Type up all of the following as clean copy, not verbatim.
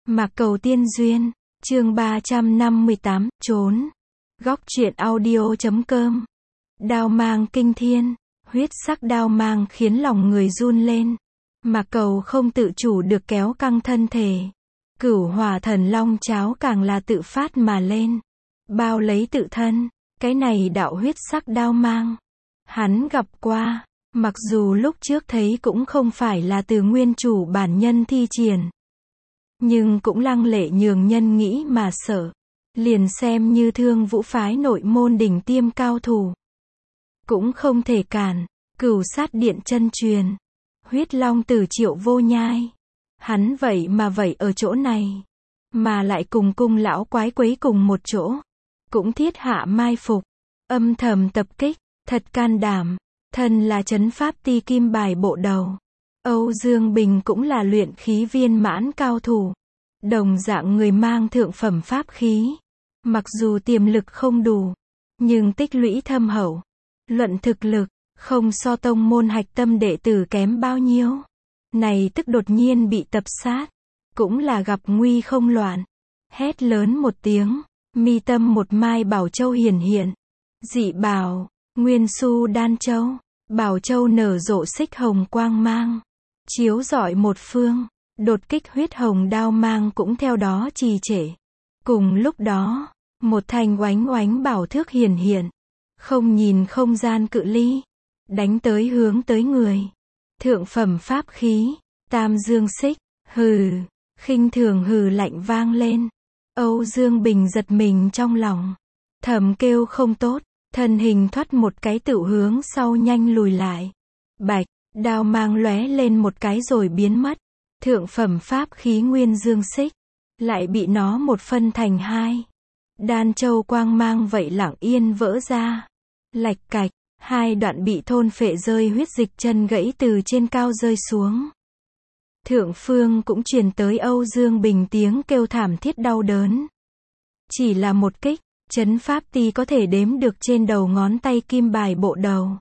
Mạc Cầu Tiên Duyên, chương 358, trốn. Góc truyện audio.com. Đao mang kinh thiên, huyết sắc đao mang khiến lòng người run lên. Mạc Cầu không tự chủ được kéo căng thân thể. Cửu hỏa thần long cháo càng là tự phát mà lên. Bao lấy tự thân, cái này đạo huyết sắc đao mang. Hắn gặp qua, mặc dù lúc trước thấy cũng không phải là từ nguyên chủ bản nhân thi triển. Nhưng cũng lăng lệ nhường nhân nghĩ mà sợ. Liền xem như Thương Vũ phái nội môn đỉnh tiêm cao thủ. Cũng không thể cản, Cửu sát điện chân truyền. Huyết long tử Triệu Vô Nhai. Hắn vậy ở chỗ này. Mà lại cùng cung lão quái quấy cùng một chỗ. Cũng thiết hạ mai phục. Âm thầm tập kích, thật can đảm. Thân là trấn pháp ti kim bài bộ đầu. Âu Dương Bình cũng là luyện khí viên mãn cao thủ. Đồng dạng người mang thượng phẩm pháp khí. Mặc dù tiềm lực không đủ, nhưng tích lũy thâm hậu. Luận thực lực, không so tông môn hạch tâm đệ tử kém bao nhiêu. Này tức đột nhiên bị tập sát. Cũng là gặp nguy không loạn. Hét lớn một tiếng, mi tâm một mai bảo châu hiển hiện. Dị bảo, nguyên su đan châu. Bảo châu nở rộ xích hồng quang mang. Chiếu rọi một phương. Đột kích huyết hồng đao mang cũng theo đó trì trệ. Cùng lúc đó, một thanh oánh oánh bảo thước hiển hiện. Không nhìn không gian cự ly. Đánh tới hướng tới người. Thượng phẩm pháp khí. Tam dương xích. Hừ. Khinh thường hừ lạnh vang lên. Âu Dương Bình giật mình trong lòng. Thầm kêu không tốt. Thân hình thoát một cái tự hướng sau nhanh lùi lại. Bạch. Đao mang lóe lên một cái rồi biến mất. Thượng phẩm pháp khí nguyên dương xích. Lại bị nó một phân thành hai. Đan châu quang mang vậy lặng yên vỡ ra. Lạch cạch. Hai đoạn bị thôn phệ rơi huyết dịch chân gãy từ trên cao rơi xuống. Thượng phương cũng truyền tới Âu Dương Bình tiếng kêu thảm thiết đau đớn. Chỉ là một kích, trấn pháp ti có thể đếm được trên đầu ngón tay kim bài bộ đầu.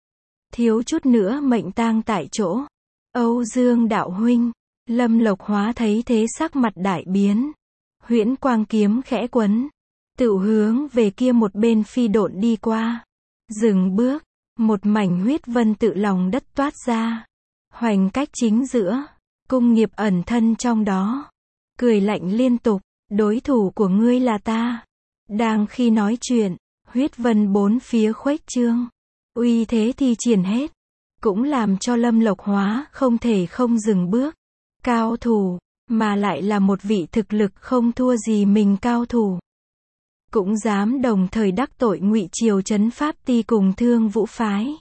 Thiếu chút nữa mệnh tang tại chỗ. Âu Dương đạo huynh. Lâm Lộc Hóa thấy thế sắc mặt đại biến. Huyễn quang kiếm khẽ quấn. Tự hướng về kia một bên phi độn đi qua. Dừng bước. Một mảnh huyết vân tự lòng đất toát ra. Hoành cách chính giữa. Cung Nghiệp ẩn thân trong đó. Cười lạnh liên tục. Đối thủ của ngươi là ta. Đang khi nói chuyện. Huyết vân bốn phía khuếch trương. Uy thế thi triển hết. Cũng làm cho Lâm Lộc Hóa không thể không dừng bước. Cao thủ, mà lại là một vị thực lực không thua gì mình cao thủ. Cũng dám đồng thời đắc tội Ngụy Triều trấn pháp ti cùng Thương Vũ phái.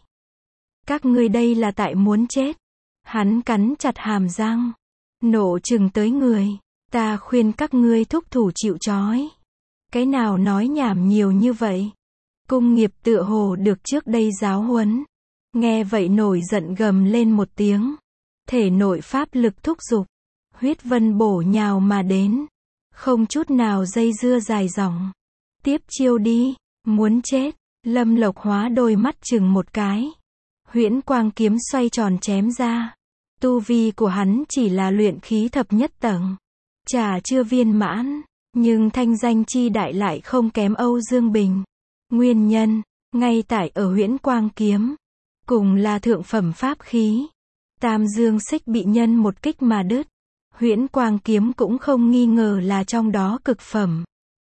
Các ngươi đây là tại muốn chết. Hắn cắn chặt hàm răng. Nộ trừng tới người. Ta khuyên các ngươi thúc thủ chịu trói. Cái nào nói nhảm nhiều như vậy. Cung Nghiệp tựa hồ được trước đây giáo huấn. Nghe vậy nổi giận gầm lên một tiếng. Thể nội pháp lực thúc giục. Huyết vân bổ nhào mà đến. Không chút nào dây dưa dài dòng. Tiếp chiêu đi. Muốn chết. Lâm Lộc Hóa đôi mắt chừng một cái. Huyễn quang kiếm xoay tròn chém ra. Tu vi của hắn chỉ là luyện khí thập nhất tầng. Chả chưa viên mãn. Nhưng thanh danh chi đại lại không kém Âu Dương Bình. Nguyên nhân. Ngay tại ở huyễn quang kiếm. Cùng là thượng phẩm pháp khí. Tam dương xích bị nhân một kích mà đứt. Huyễn quang kiếm cũng không nghi ngờ là trong đó cực phẩm.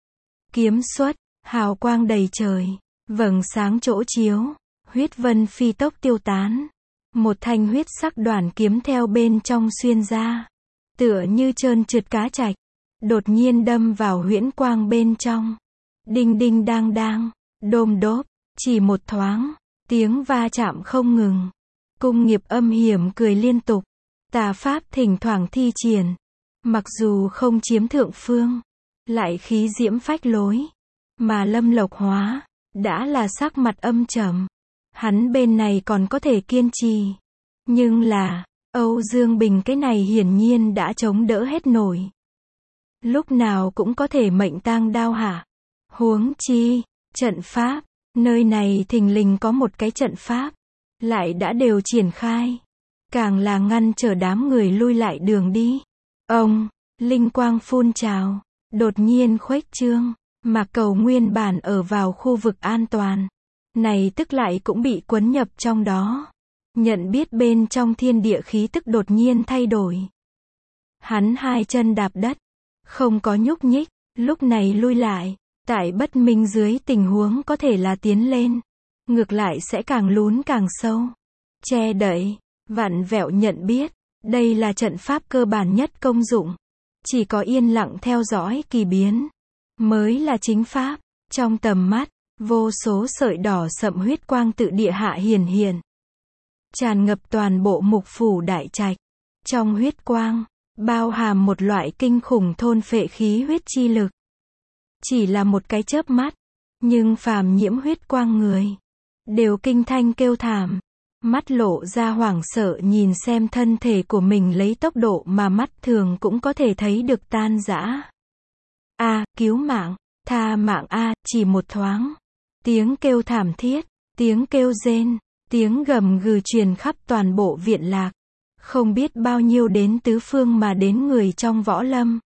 Kiếm xuất, hào quang đầy trời, vầng sáng chỗ chiếu, huyết vân phi tốc tiêu tán. Một thanh huyết sắc đoàn kiếm theo bên trong xuyên ra. Tựa như trơn trượt cá trạch. Đột nhiên đâm vào huyễn quang bên trong. Đinh đinh đang đang, đôm đốp, chỉ một thoáng, tiếng va chạm không ngừng. Cung Nghiệp âm hiểm cười liên tục. Tà pháp thỉnh thoảng thi triển. Mặc dù không chiếm thượng phương. Lại khí diễm phách lối. Mà Lâm Lộc Hóa. Đã là sắc mặt âm trầm. Hắn bên này còn có thể kiên trì. Nhưng là. Âu Dương Bình cái này hiển nhiên đã chống đỡ hết nổi. Lúc nào cũng có thể mệnh tang đao hạ. Huống chi. Trận pháp. Nơi này thình lình có một cái trận pháp. Lại đã đều triển khai. Càng là ngăn trở đám người lui lại đường đi. Ông, linh quang phun trào, đột nhiên khuếch trương, Mạc Cầu nguyên bản ở vào khu vực an toàn, này tức lại cũng bị quấn nhập trong đó. Nhận biết bên trong thiên địa khí tức đột nhiên thay đổi. Hắn hai chân đạp đất, không có nhúc nhích, lúc này lui lại, tại bất minh dưới tình huống có thể là tiến lên, ngược lại sẽ càng lún càng sâu. Che đậy, vặn vẹo nhận biết, đây là trận pháp cơ bản nhất công dụng. Chỉ có yên lặng theo dõi kỳ biến, mới là chính pháp. Trong tầm mắt, vô số sợi đỏ sậm huyết quang tự địa hạ hiển hiện. Tràn ngập toàn bộ mục phủ đại trạch. Trong huyết quang, bao hàm một loại kinh khủng thôn phệ khí huyết chi lực. Chỉ là một cái chớp mắt, nhưng phàm nhiễm huyết quang người, đều kinh thanh kêu thảm. Mắt lộ ra hoảng sợ nhìn xem thân thể của mình lấy tốc độ mà mắt thường cũng có thể thấy được tan rã. A, cứu mạng, tha mạng A, chỉ một thoáng. Tiếng kêu thảm thiết, tiếng kêu rên, tiếng gầm gừ truyền khắp toàn bộ viện lạc. Không biết bao nhiêu đến tứ phương mà đến người trong võ lâm.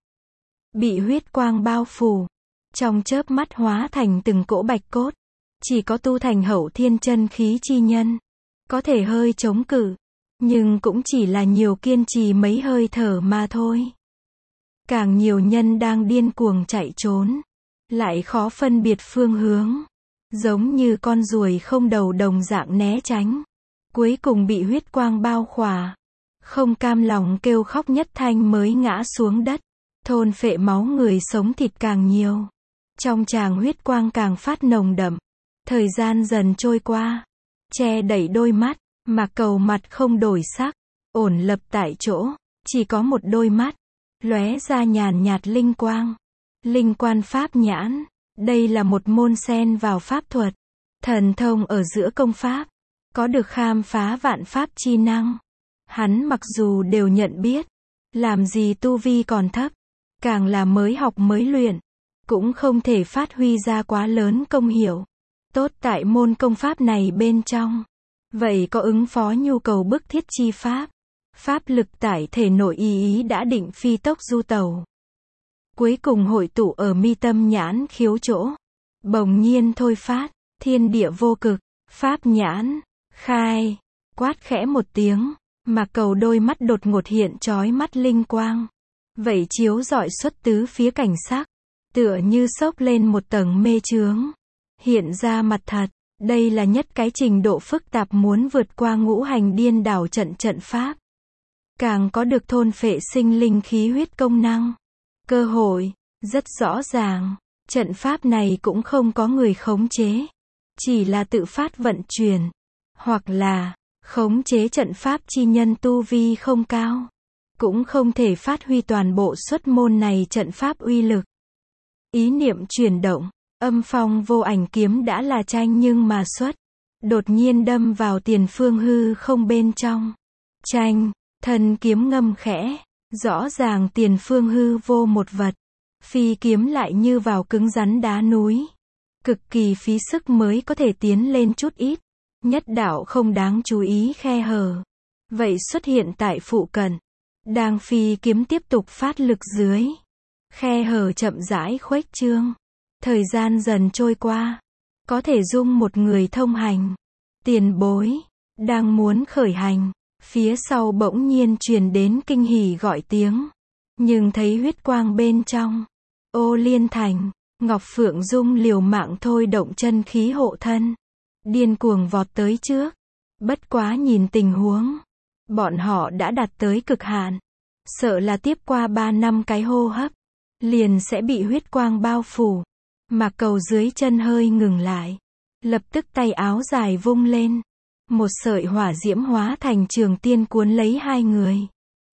Bị huyết quang bao phủ, trong chớp mắt hóa thành từng cỗ bạch cốt. Chỉ có tu thành hậu thiên chân khí chi nhân có thể hơi chống cự, nhưng cũng chỉ là nhiều kiên trì mấy hơi thở mà thôi. Càng nhiều nhân đang điên cuồng chạy trốn, lại khó phân biệt phương hướng, giống như con ruồi không đầu đồng dạng né tránh, cuối cùng bị huyết quang bao khỏa, không cam lòng kêu khóc nhất thanh mới ngã xuống đất, thôn phệ máu người sống thịt càng nhiều, trong tràng huyết quang càng phát nồng đậm. Thời gian dần trôi qua, che đậy đôi mắt, Mạc Cầu mặt không đổi sắc, ổn lập tại chỗ, chỉ có một đôi mắt, lóe ra nhàn nhạt linh quang. Linh quan pháp nhãn, đây là một môn xen vào pháp thuật, thần thông ở giữa công pháp, có được khám phá vạn pháp chi năng. Hắn mặc dù đều nhận biết, làm gì tu vi còn thấp, càng là mới học mới luyện, cũng không thể phát huy ra quá lớn công hiệu. Tốt tại môn công pháp này bên trong, vậy có ứng phó nhu cầu bức thiết chi pháp. Pháp lực tại thể nội ý đã định phi tốc du tẩu. Cuối cùng hội tụ ở mi tâm nhãn khiếu chỗ. Bỗng nhiên thôi phát, thiên địa vô cực, pháp nhãn, khai, quát khẽ một tiếng, Mạc Cầu đôi mắt đột ngột hiện chói mắt linh quang. Vậy chiếu rọi xuất tứ phía cảnh sắc, tựa như xốc lên một tầng mê chướng. Hiện ra mặt thật, đây là nhất cái trình độ phức tạp muốn vượt qua ngũ hành điên đảo trận pháp. Càng có được thôn phệ sinh linh khí huyết công năng. Cơ hội, rất rõ ràng, trận pháp này cũng không có người khống chế. Chỉ là tự phát vận chuyển. Hoặc là, khống chế trận pháp chi nhân tu vi không cao. Cũng không thể phát huy toàn bộ xuất môn này trận pháp uy lực. Ý niệm chuyển động, âm phong vô ảnh kiếm đã là tranh nhưng mà xuất. Đột nhiên đâm vào tiền phương hư không bên trong. Tranh. Thân kiếm ngâm khẽ, rõ ràng tiền phương hư vô một vật, phi kiếm lại như vào cứng rắn đá núi. Cực kỳ phí sức mới có thể tiến lên chút ít, nhất đạo không đáng chú ý khe hở. Vậy xuất hiện tại phụ cận, đang phi kiếm tiếp tục phát lực dưới. Khe hở chậm rãi khuếch trương, thời gian dần trôi qua, có thể dung một người thông hành. Tiền bối, đang muốn khởi hành. Phía sau bỗng nhiên truyền đến kinh hỉ gọi tiếng. Nhưng thấy huyết quang bên trong. Ô Liên Thành, Ngọc Phượng Dung liều mạng thôi động chân khí hộ thân. Điên cuồng vọt tới trước. Bất quá nhìn tình huống. Bọn họ đã đạt tới cực hạn. Sợ là tiếp qua 3 năm cái hô hấp. Liền sẽ bị huyết quang bao phủ. Mạc Cầu dưới chân hơi ngừng lại. Lập tức tay áo dài vung lên. Một sợi hỏa diễm hóa thành trường tiên cuốn lấy hai người.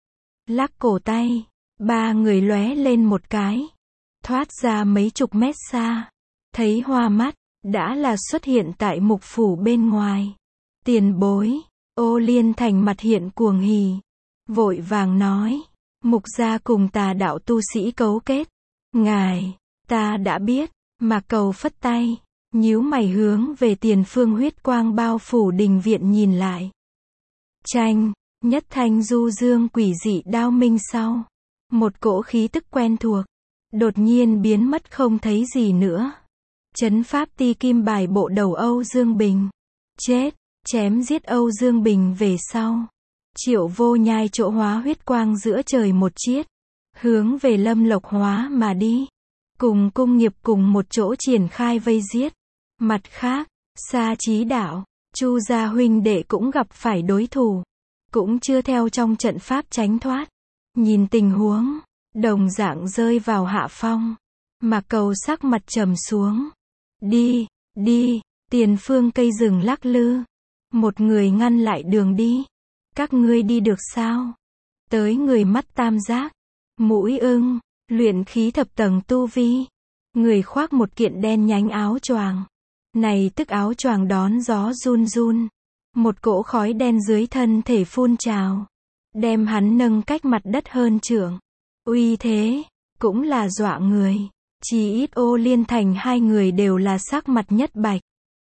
Lắc cổ tay, ba người lóe lên một cái. Thoát ra mấy chục mét xa. Thấy hoa mắt, đã là xuất hiện tại mục phủ bên ngoài. Tiền bối, Ô Liên Thành mặt hiện cuồng hỉ. Vội vàng nói, mục gia cùng tà đạo tu sĩ cấu kết. Ngài, ta đã biết, Mạc Cầu phất tay. Nhíu mày hướng về tiền phương huyết quang bao phủ đình viện nhìn lại. Tranh, nhất thanh du dương quỷ dị đao minh sau. Một cỗ khí tức quen thuộc, đột nhiên biến mất không thấy gì nữa. Trấn pháp ti kim bài bộ đầu Âu Dương Bình. Chết, chém giết Âu Dương Bình về sau. Triệu Vô Nhai chỗ hóa huyết quang giữa trời một chiết, hướng về Lâm Lộc Hóa mà đi. Cùng cung nghiệp cùng một chỗ triển khai vây giết. Mặt khác, Sa Chí Đạo, Chu gia huynh đệ cũng gặp phải đối thủ. Cũng chưa theo trong trận pháp tránh thoát. Nhìn tình huống, đồng dạng rơi vào hạ phong. Mạc Cầu sắc mặt trầm xuống. Đi, đi, tiền phương cây rừng lắc lư. Một người ngăn lại đường đi. Các ngươi đi được sao? Tới người mắt tam giác, mũi ưng, luyện khí thập tầng tu vi. Người khoác một kiện đen nhánh áo choàng. Này tức áo choàng đón gió run run. Một cỗ khói đen dưới thân thể phun trào. Đem hắn nâng cách mặt đất hơn trượng. Uy thế, cũng là dọa người. Chỉ ít Ô Liên Thành hai người đều là sắc mặt nhất bạch.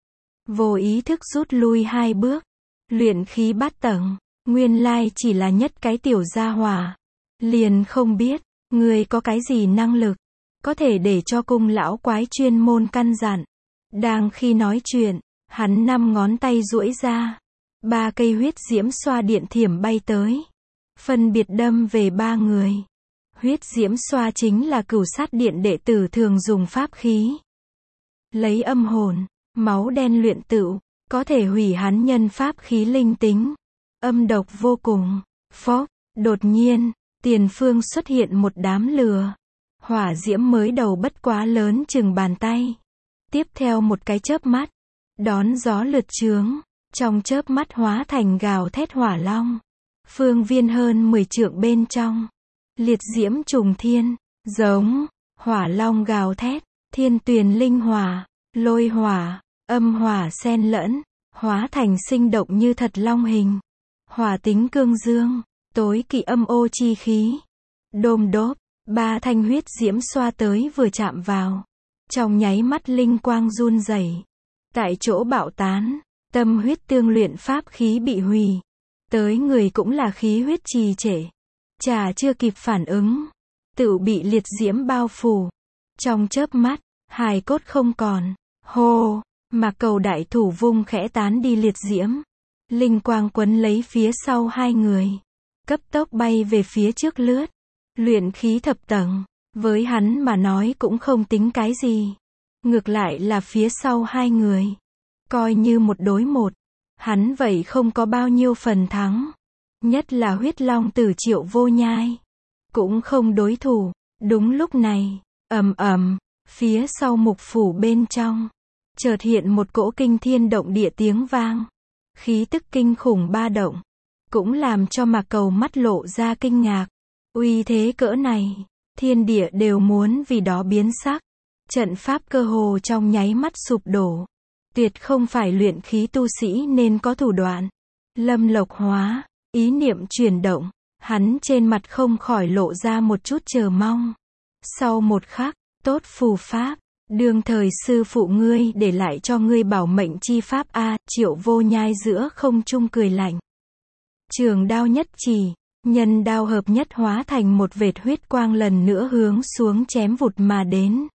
Vô ý thức rút lui hai bước. Luyện khí bát tầng, nguyên lai chỉ là nhất cái tiểu gia hỏa. Liền không biết, người có cái gì năng lực, có thể để cho cung lão quái chuyên môn căn dặn. Đang khi nói chuyện, hắn 5 ngón tay duỗi ra. 3 cây huyết diễm xoa điện thiểm bay tới. Phân biệt đâm về 3 người. Huyết diễm xoa chính là Cửu Sát Điện đệ tử thường dùng pháp khí. Lấy âm hồn, máu đen luyện tựu, có thể hủy hắn nhân pháp khí linh tính. Âm độc vô cùng. Phốc, đột nhiên, tiền phương xuất hiện một đám lửa. Hỏa diễm mới đầu bất quá lớn chừng bàn tay. Tiếp theo một cái chớp mắt, đón gió lượt chướng, trong chớp mắt hóa thành gào thét hỏa long. Phương viên hơn 10 trượng bên trong, liệt diễm trùng thiên, giống, hỏa long gào thét, thiên tuyền linh hỏa, lôi hỏa, âm hỏa xen lẫn, hóa thành sinh động như thật long hình. Hỏa tính cương dương, tối kỵ âm ô chi khí. Đôm đốp, 3 thanh huyết diễm xoa tới vừa chạm vào. Trong nháy mắt linh quang run rẩy, tại chỗ bạo tán, tâm huyết tương luyện pháp khí bị hủy. Tới người cũng là khí huyết trì trệ. Chả chưa kịp phản ứng, tự bị liệt diễm bao phủ. Trong chớp mắt, hài cốt không còn. Hô, Mạc Cầu đại thủ vung khẽ tán đi liệt diễm. Linh quang quấn lấy phía sau hai người. Cấp tốc bay về phía trước lướt. Luyện khí thập tầng, với hắn mà nói cũng không tính cái gì. Ngược lại là phía sau hai người. Coi như một đối một. Hắn vậy không có bao nhiêu phần thắng. Nhất là huyết long tử Triệu Vô Nhai. Cũng không đối thủ. Đúng lúc này, ầm ầm, phía sau mục phủ bên trong. Chợt hiện một cỗ kinh thiên động địa tiếng vang. Khí tức kinh khủng ba động. Cũng làm cho Mạc Cầu mắt lộ ra kinh ngạc. Uy thế cỡ này, thiên địa đều muốn vì đó biến sắc. Trận pháp cơ hồ trong nháy mắt sụp đổ. Tuyệt không phải luyện khí tu sĩ nên có thủ đoạn. Lâm Lộc Hóa, ý niệm chuyển động, hắn trên mặt không khỏi lộ ra một chút chờ mong. Sau một khắc, tốt phù pháp, đương thời sư phụ ngươi để lại cho ngươi bảo mệnh chi pháp a. Triệu Vô Nhai giữa không trung cười lạnh. Trường đao nhất chỉ, nhân đao hợp nhất hóa thành một vệt huyết quang lần nữa hướng xuống chém vụt mà đến.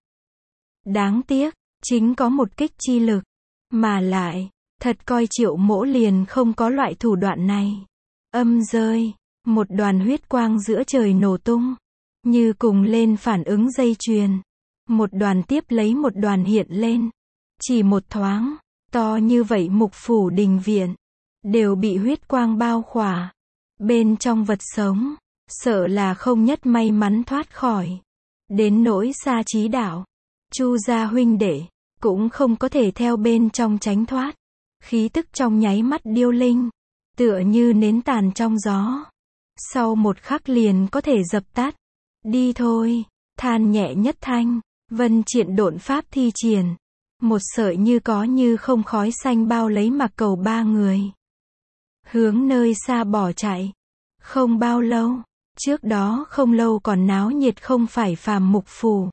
Đáng tiếc, chính có một kích chi lực, mà lại, thật coi Triệu Mỗ liền không có loại thủ đoạn này. Âm rơi, một đoàn huyết quang giữa trời nổ tung, như cùng lên phản ứng dây chuyền. Một đoàn tiếp lấy một đoàn hiện lên. Chỉ một thoáng, to như vậy mục phủ đình viện, đều bị huyết quang bao khỏa. Bên trong vật sống, sợ là không nhất may mắn thoát khỏi. Đến nỗi Sa Chí Đạo, Chu gia huynh đệ, cũng không có thể theo bên trong tránh thoát. Khí tức trong nháy mắt điêu linh, tựa như nến tàn trong gió. Sau một khắc liền có thể dập tắt. Đi thôi, than nhẹ nhất thanh, vân triện độn pháp thi triển. Một sợi như có như không khói xanh bao lấy Mạc Cầu ba người. Hướng nơi xa bỏ chạy. Không bao lâu, trước đó không lâu còn náo nhiệt không phải phàm mục phủ.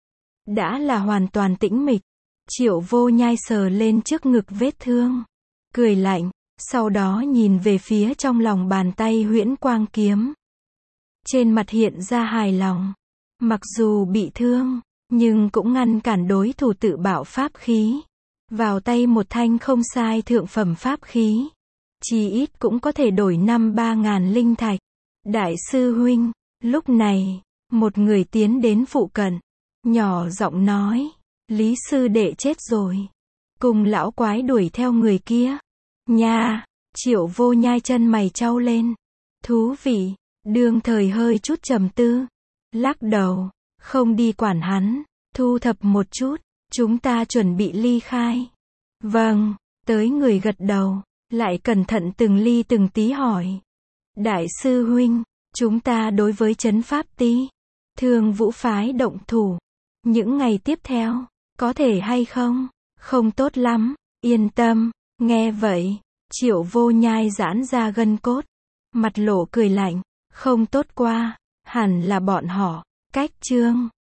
Đã là hoàn toàn tĩnh mịch. Triệu Vô Nhai sờ lên trước ngực vết thương. Cười lạnh, sau đó nhìn về phía trong lòng bàn tay huyễn quang kiếm. trên mặt hiện ra hài lòng. Mặc dù bị thương, nhưng cũng ngăn cản đối thủ tự bạo pháp khí. Vào tay một thanh không sai thượng phẩm pháp khí. Chí ít cũng có thể đổi 5-3 ngàn linh thạch. Đại sư huynh, lúc này, một người tiến đến phụ cận, nhỏ giọng nói, Lý sư đệ chết rồi. Cùng lão quái đuổi theo người kia. Nha, Triệu Vô Nhai chân mày chau lên. Thú vị, đương thời hơi chút trầm tư. Lắc đầu, không đi quản hắn, thu thập một chút, chúng ta chuẩn bị ly khai. Vâng, tới người gật đầu, lại cẩn thận từng ly từng tí hỏi. Đại sư huynh, chúng ta đối với trấn pháp ti, Thương Vũ phái động thủ. Những ngày tiếp theo, có thể hay không? Không tốt lắm, yên tâm. Nghe vậy, Triệu Vô Nhai giãn ra gân cốt, mặt lộ cười lạnh, không tốt qua, hẳn là bọn họ, cách Trương